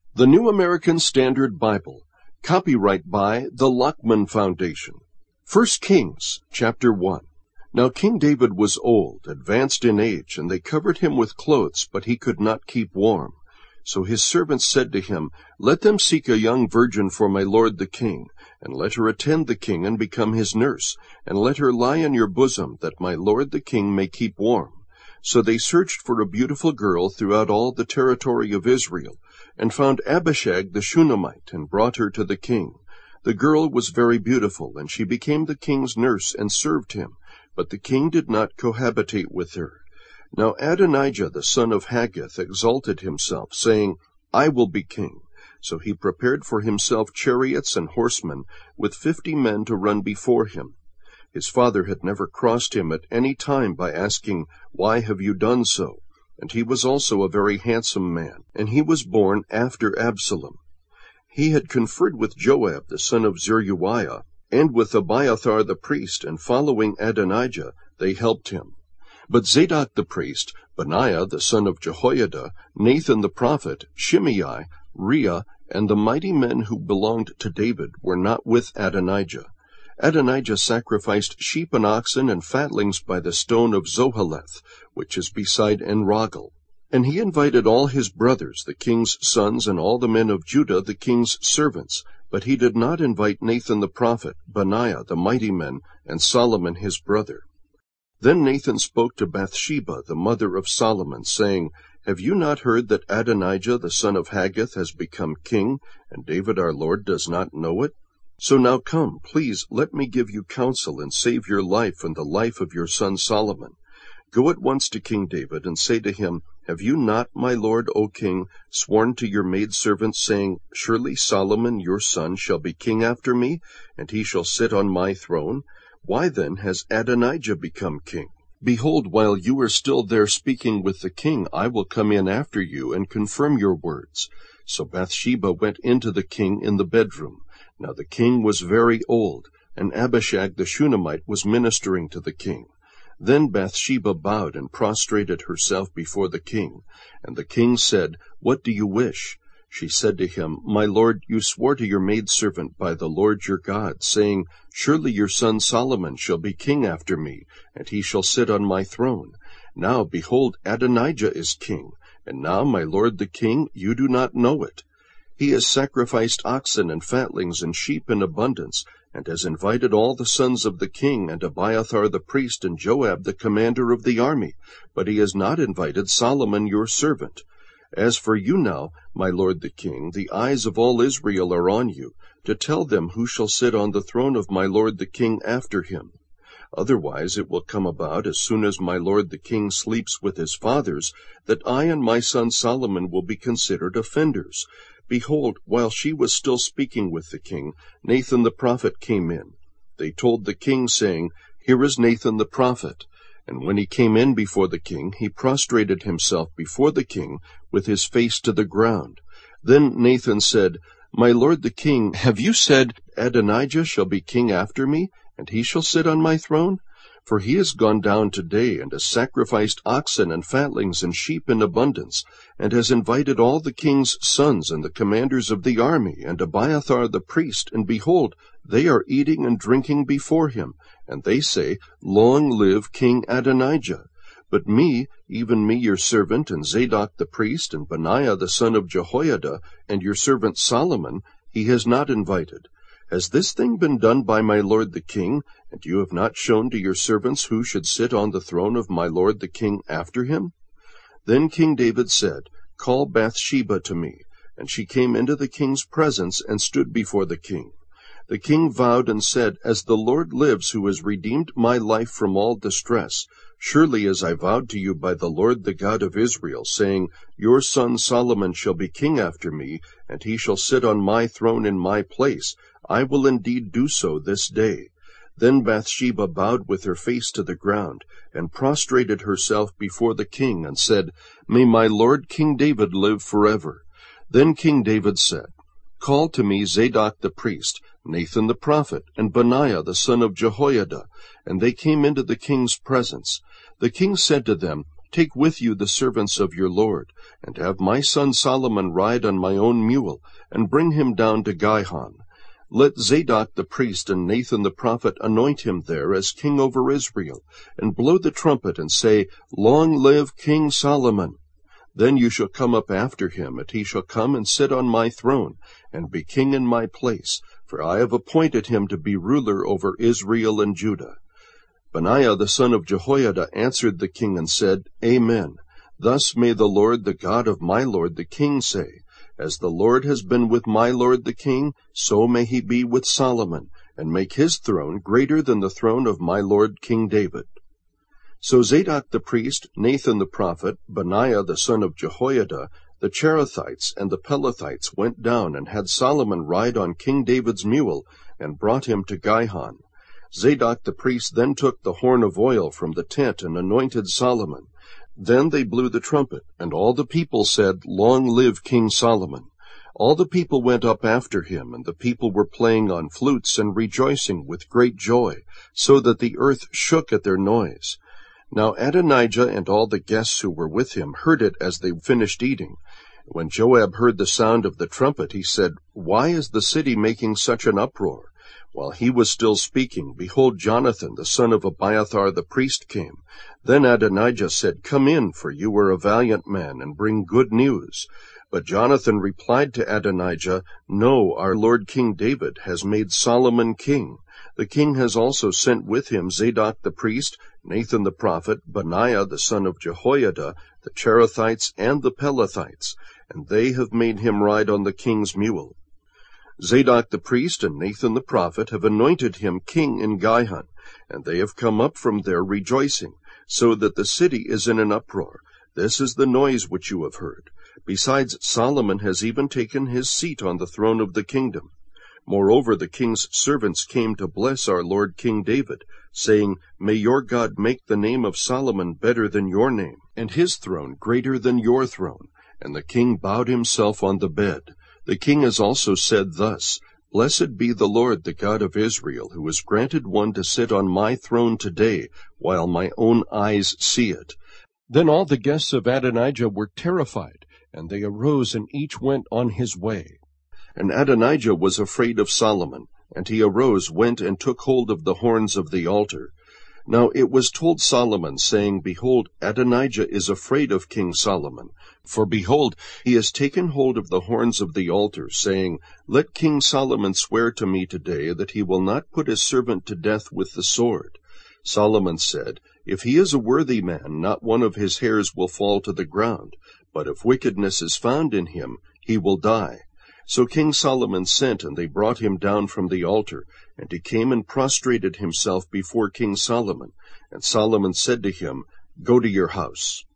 The New American Standard Bible. Copyright by the Lockman Foundation. 1 Kings, chapter 1. Now King David was old, advanced in age, and they covered him with clothes, but he could not keep warm. So his servants said to him, Let them seek a young virgin for my lord the king, and let her attend the king and become his nurse, and let her lie in your bosom, that my lord the king may keep warm. So they searched for a beautiful girl throughout all the territory of Israel, and found Abishag the Shunammite, and brought her to the king. The girl was very beautiful, and she became the king's nurse and served him, but the king did not cohabitate with her. Now Adonijah the son of Haggith exalted himself, saying, I will be king. So he prepared for himself chariots and horsemen, with 50 men to run before him. His father had never crossed him at any time by asking, Why have you done so? And he was also a very handsome man, and he was born after Absalom. He had conferred with Joab the son of Zeruiah, and with Abiathar the priest, and following Adonijah, they helped him. But Zadok the priest, Benaiah the son of Jehoiada, Nathan the prophet, Shimei, Rhea, and the mighty men who belonged to David were not with Adonijah. Adonijah sacrificed sheep and oxen and fatlings by the stone of Zoheleth, which is beside Enrogel. And he invited all his brothers, the king's sons, and all the men of Judah, the king's servants. But he did not invite Nathan the prophet, Benaiah the mighty men, and Solomon his brother. Then Nathan spoke to Bathsheba, the mother of Solomon, saying, Have you not heard that Adonijah the son of Haggith has become king, and David our Lord does not know it? So now come, please, let me give you counsel, and save your life and the life of your son Solomon. Go at once to King David, and say to him, Have you not, my lord, O king, sworn to your maidservant, saying, Surely Solomon your son shall be king after me, and he shall sit on my throne? Why then has Adonijah become king? Behold, while you are still there speaking with the king, I will come in after you, and confirm your words. So Bathsheba went into the king in the bedroom. Now the king was very old, and Abishag the Shunammite was ministering to the king. Then Bathsheba bowed and prostrated herself before the king. And the king said, What do you wish? She said to him, My lord, you swore to your maidservant by the Lord your God, saying, Surely your son Solomon shall be king after me, and he shall sit on my throne. Now, behold, Adonijah is king, and now, my lord the king, you do not know it. He has sacrificed oxen and fatlings and sheep in abundance, and has invited all the sons of the king, and Abiathar the priest, and Joab the commander of the army, but he has not invited Solomon your servant. As for you now, my lord the king, the eyes of all Israel are on you, to tell them who shall sit on the throne of my lord the king after him. Otherwise it will come about, as soon as my lord the king sleeps with his fathers, that I and my son Solomon will be considered offenders. Behold, while she was still speaking with the king, Nathan the prophet came in. They told the king, saying, Here is Nathan the prophet. And when he came in before the king, he prostrated himself before the king, with his face to the ground. Then Nathan said, My lord the king, have you said, Adonijah shall be king after me, and he shall sit on my throne? For he is gone down today, and has sacrificed oxen and fatlings and sheep in abundance, and has invited all the king's sons and the commanders of the army, and Abiathar the priest, and behold, they are eating and drinking before him, and they say, Long live King Adonijah. But me, even me your servant, and Zadok the priest, and Benaiah the son of Jehoiada, and your servant Solomon, he has not invited. Has this thing been done by my lord the king, and you have not shown to your servants who should sit on the throne of my lord the king after him? Then King David said, Call Bathsheba to me. And she came into the king's presence, and stood before the king. The king vowed and said, As the Lord lives, who has redeemed my life from all distress, surely as I vowed to you by the Lord the God of Israel, saying, Your son Solomon shall be king after me, and he shall sit on my throne in my place, I will indeed do so this day. Then Bathsheba bowed with her face to the ground, and prostrated herself before the king, and said, May my lord King David live forever. Then King David said, Call to me Zadok the priest, Nathan the prophet, and Benaiah the son of Jehoiada. And they came into the king's presence. The king said to them, Take with you the servants of your lord, and have my son Solomon ride on my own mule, and bring him down to Gihon. Let Zadok the priest and Nathan the prophet anoint him there as king over Israel, and blow the trumpet, and say, Long live King Solomon! Then you shall come up after him, and he shall come and sit on my throne, and be king in my place, for I have appointed him to be ruler over Israel and Judah. Benaiah the son of Jehoiada answered the king and said, Amen. Thus may the Lord, the God of my lord the king, say, As the Lord has been with my lord the king, so may he be with Solomon, and make his throne greater than the throne of my lord King David. So Zadok the priest, Nathan the prophet, Benaiah the son of Jehoiada, the Cherethites and the Pelethites went down and had Solomon ride on King David's mule, and brought him to Gihon. Zadok the priest then took the horn of oil from the tent and anointed Solomon. Then they blew the trumpet, and all the people said, Long live King Solomon! All the people went up after him, and the people were playing on flutes and rejoicing with great joy, so that the earth shook at their noise. Now Adonijah and all the guests who were with him heard it as they finished eating. When Joab heard the sound of the trumpet, he said, Why is the city making such an uproar? While he was still speaking, behold, Jonathan the son of Abiathar the priest came. Then Adonijah said, Come in, for you are a valiant man, and bring good news. But Jonathan replied to Adonijah, No, our lord King David has made Solomon king. The king has also sent with him Zadok the priest, Nathan the prophet, Benaiah the son of Jehoiada, the Cherethites, and the Pelethites, and they have made him ride on the king's mule. Zadok the priest and Nathan the prophet have anointed him king in Gihon, and they have come up from there rejoicing, so that the city is in an uproar. This is the noise which you have heard. Besides, Solomon has even taken his seat on the throne of the kingdom. Moreover, the king's servants came to bless our lord King David, saying, May your God make the name of Solomon better than your name, and his throne greater than your throne. And the king bowed himself on the bed. The king has also said thus, Blessed be the Lord, the God of Israel, who has granted one to sit on my throne today, while my own eyes see it. Then all the guests of Adonijah were terrified, and they arose and each went on his way. And Adonijah was afraid of Solomon, and he arose, went, and took hold of the horns of the altar. Now it was told Solomon, saying, Behold, Adonijah is afraid of King Solomon. For behold, he has taken hold of the horns of the altar, saying, Let King Solomon swear to me today that he will not put his servant to death with the sword. Solomon said, If he is a worthy man, not one of his hairs will fall to the ground. But if wickedness is found in him, he will die. So King Solomon sent, and they brought him down from the altar. And he came and prostrated himself before King Solomon. And Solomon said to him, Go to your house.